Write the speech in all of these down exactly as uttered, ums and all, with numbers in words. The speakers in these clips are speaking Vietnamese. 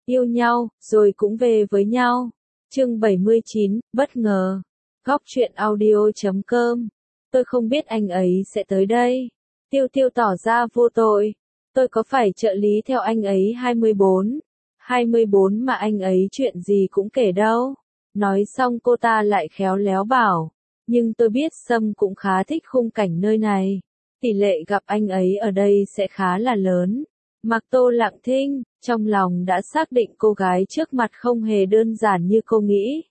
yêu nhau, rồi cũng về với nhau. Chương bảy mươi chín, bất ngờ. Góc truyện audio chấm com. Tôi không biết anh ấy sẽ tới đây. Tiêu Tiêu tỏ ra vô tội. Tôi có phải trợ lý theo anh ấy hai mươi bốn. hai mươi bốn mà anh ấy chuyện gì cũng kể đâu. Nói xong cô ta lại khéo léo bảo. Nhưng tôi biết Sâm cũng khá thích khung cảnh nơi này. Tỷ lệ gặp anh ấy ở đây sẽ khá là lớn. Mạc Tô lặng thinh, trong lòng đã xác định cô gái trước mặt không hề đơn giản như cô nghĩ.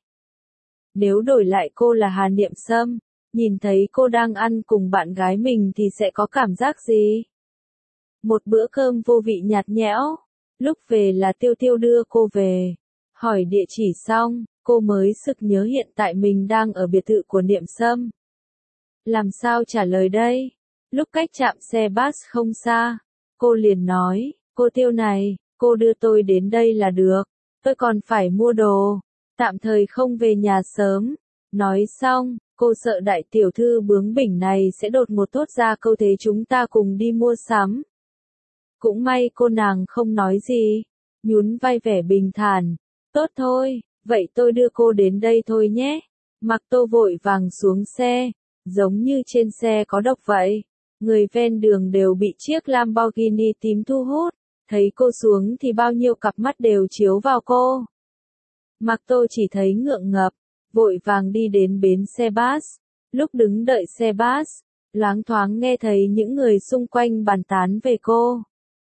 Nếu đổi lại cô là Hà Niệm Sâm, nhìn thấy cô đang ăn cùng bạn gái mình thì sẽ có cảm giác gì? Một bữa cơm vô vị nhạt nhẽo, lúc về là Tiêu Tiêu đưa cô về. Hỏi địa chỉ xong, cô mới sực nhớ hiện tại mình đang ở biệt thự của Niệm Sâm. Làm sao trả lời đây? Lúc cách trạm xe bus không xa, cô liền nói, cô Tiêu này, cô đưa tôi đến đây là được, tôi còn phải mua đồ, tạm thời không về nhà sớm. Nói xong, cô sợ đại tiểu thư bướng bỉnh này sẽ đột ngột thốt ra câu thế chúng ta cùng đi mua sắm. Cũng may cô nàng không nói gì, nhún vai vẻ bình thản, tốt thôi, vậy tôi đưa cô đến đây thôi nhé. Mạc Tô vội vàng xuống xe, giống như trên xe có độc vậy. Người ven đường đều bị chiếc Lamborghini tím thu hút, thấy cô xuống thì bao nhiêu cặp mắt đều chiếu vào cô. Mạc Tô chỉ thấy ngượng ngập, vội vàng đi đến bến xe bus. Lúc đứng đợi xe bus, loáng thoáng nghe thấy những người xung quanh bàn tán về cô.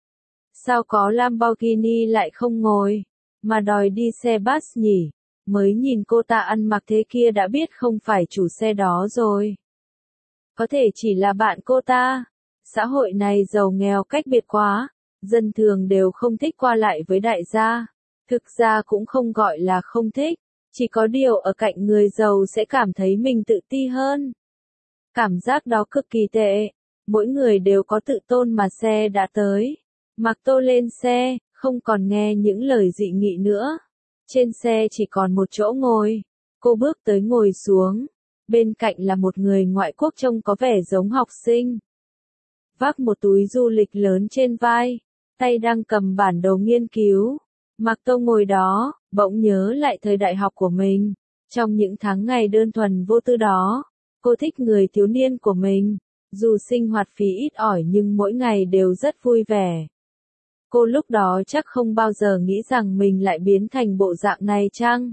Sao có Lamborghini lại không ngồi, mà đòi đi xe bus nhỉ? Mới nhìn cô ta ăn mặc thế kia đã biết không phải chủ xe đó rồi. Có thể chỉ là bạn cô ta. Xã hội này giàu nghèo cách biệt quá, dân thường đều không thích qua lại với đại gia. Thực ra cũng không gọi là không thích, chỉ có điều ở cạnh người giàu sẽ cảm thấy mình tự ti hơn. Cảm giác đó cực kỳ tệ, mỗi người đều có tự tôn mà xe đã tới. Mạc Tô lên xe, không còn nghe những lời dị nghị nữa. Trên xe chỉ còn một chỗ ngồi, cô bước tới ngồi xuống. Bên cạnh là một người ngoại quốc trông có vẻ giống học sinh. Vác một túi du lịch lớn trên vai, tay đang cầm bản đồ nghiên cứu. Mạc Tô ngồi đó, bỗng nhớ lại thời đại học của mình. Trong những tháng ngày đơn thuần vô tư đó, cô thích người thiếu niên của mình. Dù sinh hoạt phí ít ỏi nhưng mỗi ngày đều rất vui vẻ. Cô lúc đó chắc không bao giờ nghĩ rằng mình lại biến thành bộ dạng này chăng?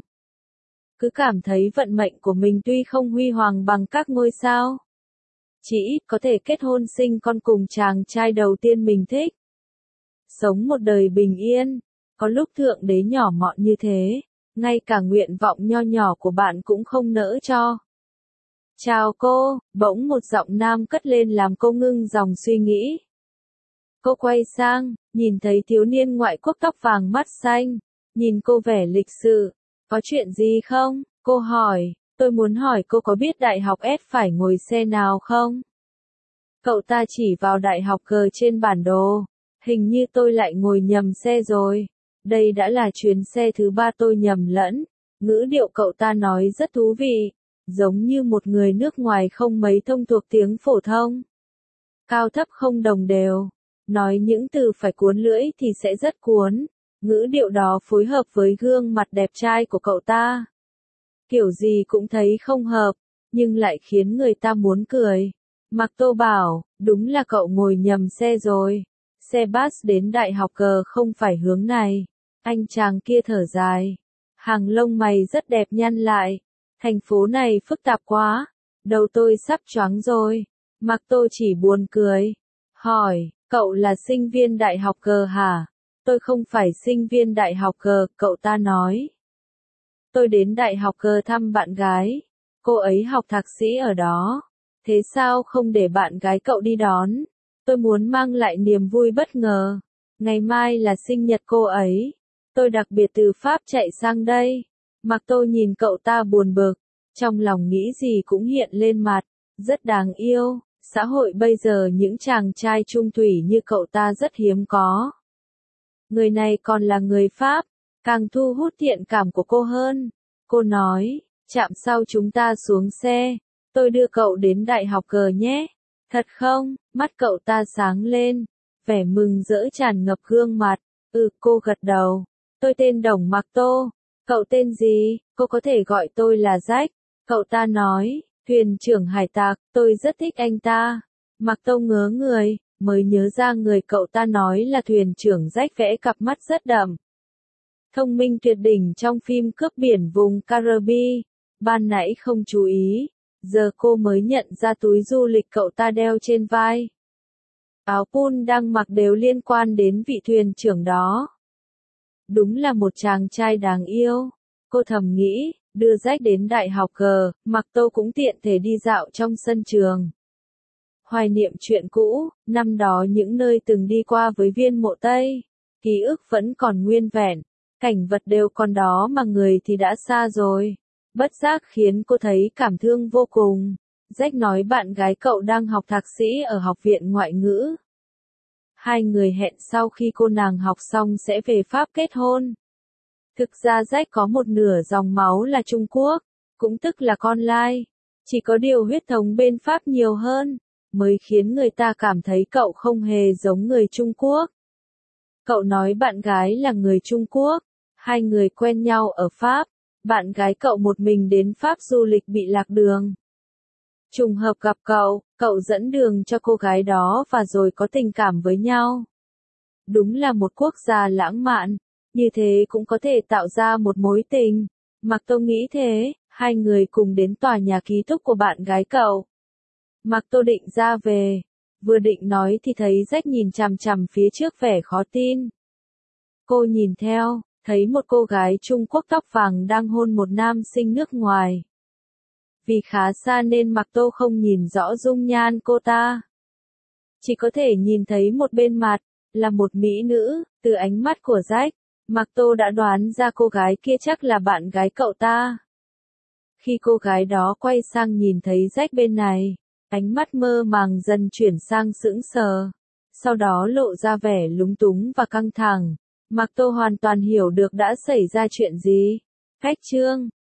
Cứ cảm thấy vận mệnh của mình tuy không huy hoàng bằng các ngôi sao, chỉ ít có thể kết hôn sinh con cùng chàng trai đầu tiên mình thích. Sống một đời bình yên, có lúc thượng đế nhỏ mọn như thế, ngay cả nguyện vọng nho nhỏ của bạn cũng không nỡ cho. Chào cô, bỗng một giọng nam cất lên làm cô ngưng dòng suy nghĩ. Cô quay sang, nhìn thấy thiếu niên ngoại quốc tóc vàng mắt xanh, nhìn cô vẻ lịch sự. Có chuyện gì không? Cô hỏi, tôi muốn hỏi cô có biết đại học S phải ngồi xe nào không? Cậu ta chỉ vào đại học G trên bản đồ. Hình như tôi lại ngồi nhầm xe rồi. Đây đã là chuyến xe thứ ba tôi nhầm lẫn. Ngữ điệu cậu ta nói rất thú vị, giống như một người nước ngoài không mấy thông thuộc tiếng phổ thông. Cao thấp không đồng đều. Nói những từ phải cuốn lưỡi thì sẽ rất cuốn. Ngữ điệu đó phối hợp với gương mặt đẹp trai của cậu ta. Kiểu gì cũng thấy không hợp, nhưng lại khiến người ta muốn cười. Mạc Tô bảo, đúng là cậu ngồi nhầm xe rồi. Xe bus đến đại học G không phải hướng này. Anh chàng kia thở dài. Hàng lông mày rất đẹp nhăn lại. Thành phố này phức tạp quá. Đầu tôi sắp choáng rồi. Mạc Tô chỉ buồn cười. Hỏi, cậu là sinh viên đại học G hả? Tôi không phải sinh viên đại học G, cậu ta nói. Tôi đến đại học G thăm bạn gái. Cô ấy học thạc sĩ ở đó. Thế sao không để bạn gái cậu đi đón? Tôi muốn mang lại niềm vui bất ngờ. Ngày mai là sinh nhật cô ấy. Tôi đặc biệt từ Pháp chạy sang đây. Mạc Tô nhìn cậu ta buồn bực. Trong lòng nghĩ gì cũng hiện lên mặt. Rất đáng yêu. Xã hội bây giờ những chàng trai trung thủy như cậu ta rất hiếm có. Người này còn là người Pháp, càng thu hút thiện cảm của cô hơn. Cô nói, chạm sau chúng ta xuống xe, tôi đưa cậu đến đại học G nhé. Thật không? Mắt cậu ta sáng lên, vẻ mừng rỡ tràn ngập gương mặt. Ừ, cô gật đầu. Tôi tên Đồng Mặc Tô. Cậu tên gì? Cô có thể gọi tôi là Jack. Cậu ta nói, thuyền trưởng hải tặc, tôi rất thích anh ta. Mặc Tô ngớ người, mới nhớ ra người cậu ta nói là thuyền trưởng Jack vẽ cặp mắt rất đậm. Thông minh tuyệt đỉnh trong phim cướp biển vùng Caribe. Ban nãy không chú ý, giờ cô mới nhận ra túi du lịch cậu ta đeo trên vai. Áo pun đang mặc đều liên quan đến vị thuyền trưởng đó. Đúng là một chàng trai đáng yêu. Cô thầm nghĩ, đưa Jack đến đại học G, Mặc Tô cũng tiện thể đi dạo trong sân trường. Hoài niệm chuyện cũ, năm đó những nơi từng đi qua với viên mộ Tây. Ký ức vẫn còn nguyên vẹn, cảnh vật đều còn đó mà người thì đã xa rồi. Bất giác khiến cô thấy cảm thương vô cùng. Jack nói bạn gái cậu đang học thạc sĩ ở học viện ngoại ngữ. Hai người hẹn sau khi cô nàng học xong sẽ về Pháp kết hôn. Thực ra Jack có một nửa dòng máu là Trung Quốc, cũng tức là con lai. Chỉ có điều huyết thống bên Pháp nhiều hơn, mới khiến người ta cảm thấy cậu không hề giống người Trung Quốc. Cậu nói bạn gái là người Trung Quốc, hai người quen nhau ở Pháp, bạn gái cậu một mình đến Pháp du lịch bị lạc đường. Trùng hợp gặp cậu, cậu dẫn đường cho cô gái đó và rồi có tình cảm với nhau. Đúng là một quốc gia lãng mạn, như thế cũng có thể tạo ra một mối tình. Mặc Tô nghĩ thế, hai người cùng đến tòa nhà ký túc của bạn gái cậu. Mặc Tô định ra về, vừa định nói thì thấy Jack nhìn chằm chằm phía trước vẻ khó tin. Cô nhìn theo, thấy một cô gái Trung Quốc tóc vàng đang hôn một nam sinh nước ngoài. Vì khá xa nên Mặc Tô không nhìn rõ dung nhan cô ta. Chỉ có thể nhìn thấy một bên mặt, là một mỹ nữ. Từ ánh mắt của Jack, Mặc Tô đã đoán ra cô gái kia chắc là bạn gái cậu ta. Khi cô gái đó quay sang nhìn thấy Jack bên này, ánh mắt mơ màng dần chuyển sang sững sờ. Sau đó lộ ra vẻ lúng túng và căng thẳng. Mặc Tô hoàn toàn hiểu được đã xảy ra chuyện gì. Khách chương